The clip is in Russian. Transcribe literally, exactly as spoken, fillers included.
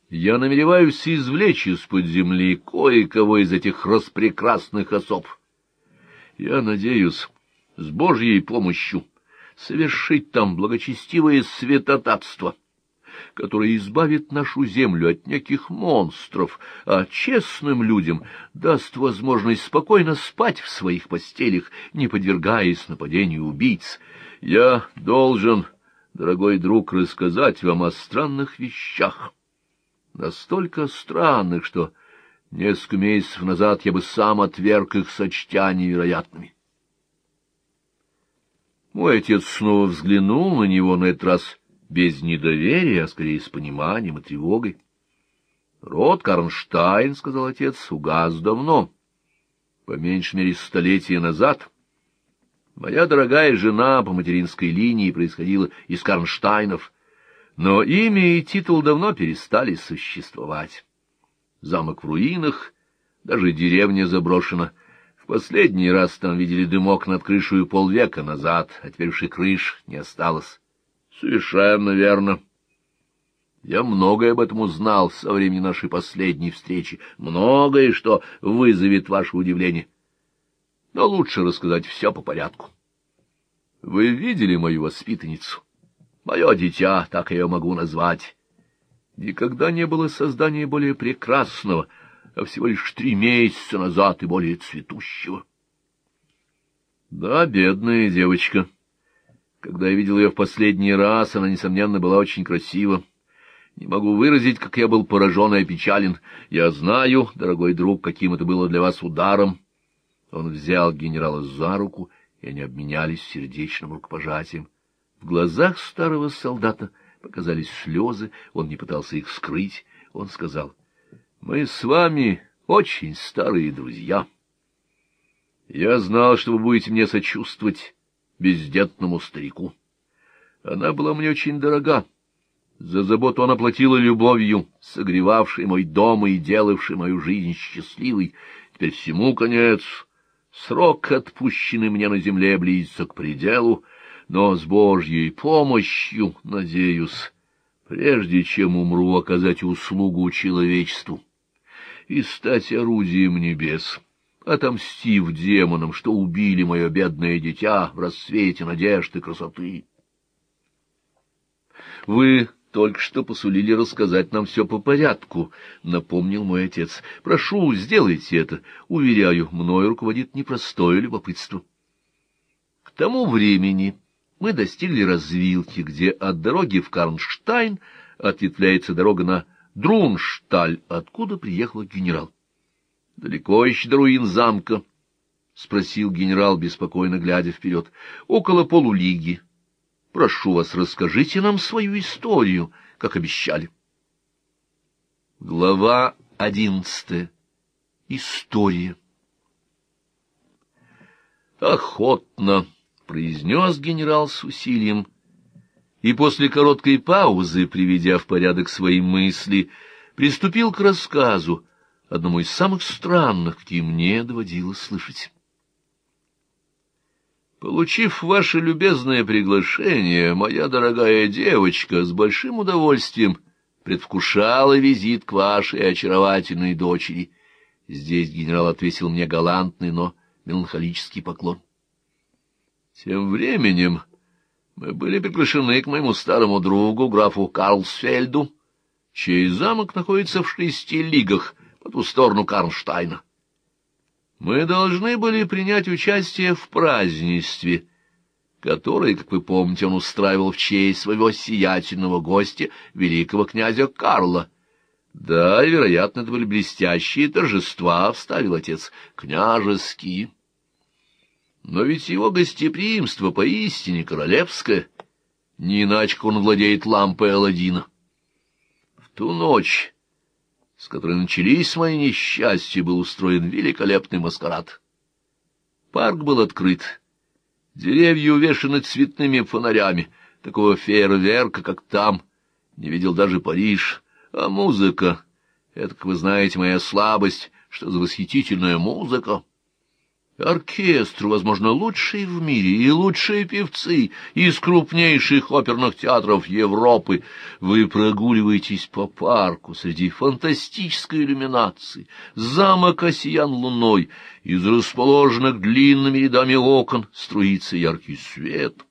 Я намереваюсь извлечь из-под земли кое-кого из этих распрекрасных особ. Я надеюсь, с Божьей помощью совершить там благочестивое святотатство, которое избавит нашу землю от неких монстров, а честным людям даст возможность спокойно спать в своих постелях, не подвергаясь нападению убийц. Я должен, дорогой друг, рассказать вам о странных вещах, настолько странных, что несколько месяцев назад я бы сам отверг их, сочтя невероятными. Мой отец снова взглянул на него, на этот раз без недоверия, а скорее с пониманием и тревогой. — Род Карнштайн, — сказал отец, — угас давно, по меньшей мере столетия назад. Моя дорогая жена по материнской линии происходила из Карнштайнов, но имя и титул давно перестали существовать. Замок в руинах, даже деревня заброшена. В последний раз там видели дымок над крышей полвека назад, а теперь уж и крыш не осталось. Совершенно верно. Я многое об этом узнал со времени нашей последней встречи, многое, что вызовет ваше удивление. Но лучше рассказать все по порядку. Вы видели мою воспитанницу? Мое дитя, так я ее могу назвать. Никогда не было создания более прекрасного, а всего лишь три месяца назад и более цветущего. Да, бедная девочка. Когда я видел ее в последний раз, она, несомненно, была очень красива. Не могу выразить, как я был поражен и опечален. Я знаю, дорогой друг, каким это было для вас ударом. Он взял генерала за руку, и они обменялись сердечным рукопожатием. В глазах старого солдата показались слезы, он не пытался их скрыть. Он сказал: «Мы с вами очень старые друзья. Я знал, что вы будете мне сочувствовать, бездетному старику. Она была мне очень дорога. За заботу она платила любовью, согревавшей мой дом и делавшей мою жизнь счастливой. Теперь всему конец. Срок, отпущенный мне на земле, близится к пределу, но с Божьей помощью, надеюсь, прежде чем умру, оказать услугу человечеству и стать орудием небес, отомстив демонам, что убили мое бедное дитя в рассвете надежд и красоты. Вы только что посулили рассказать нам все по порядку, — напомнил мой отец. Прошу, сделайте это. Уверяю, мною руководит непростое любопытство. К тому времени мы достигли развилки, где от дороги в Карнштайн ответвляется дорога на Друншталь, откуда приехал генерал. — Далеко еще до руин замка? — спросил генерал, беспокойно глядя вперед. — Около полулиги. Прошу вас, расскажите нам свою историю, как обещали. Глава одиннадцатая. История. Охотно, — произнес генерал с усилием, и после короткой паузы, приведя в порядок свои мысли, приступил к рассказу, одному из самых странных, какие мне доводилось слышать. Получив ваше любезное приглашение, моя дорогая девочка с большим удовольствием предвкушала визит к вашей очаровательной дочери. Здесь генерал отвесил мне галантный, но меланхолический поклон. Тем временем мы были приглашены к моему старому другу, графу Карлсфельду, чей замок находится в шести лигах по ту сторону Карнштайна. Мы должны были принять участие в празднестве, которое, как вы помните, он устраивал в честь своего сиятельного гостя, великого князя Карла. Да, и, вероятно, это были блестящие торжества, — вставил отец, — княжеские. Но ведь его гостеприимство поистине королевское, не иначе он владеет лампой Аладдина. В ту ночь, с которой начались мои несчастья, был устроен великолепный маскарад. Парк был открыт, деревья увешаны цветными фонарями, такого фейерверка, как там, не видел даже Париж. А музыка — это, как вы знаете, моя слабость, что за восхитительная музыка. Оркестр, возможно, лучший в мире, и лучшие певцы из крупнейших оперных театров Европы. Вы прогуливаетесь по парку среди фантастической иллюминации, замок осиян луной, из расположенных длинными рядами окон струится яркий свет.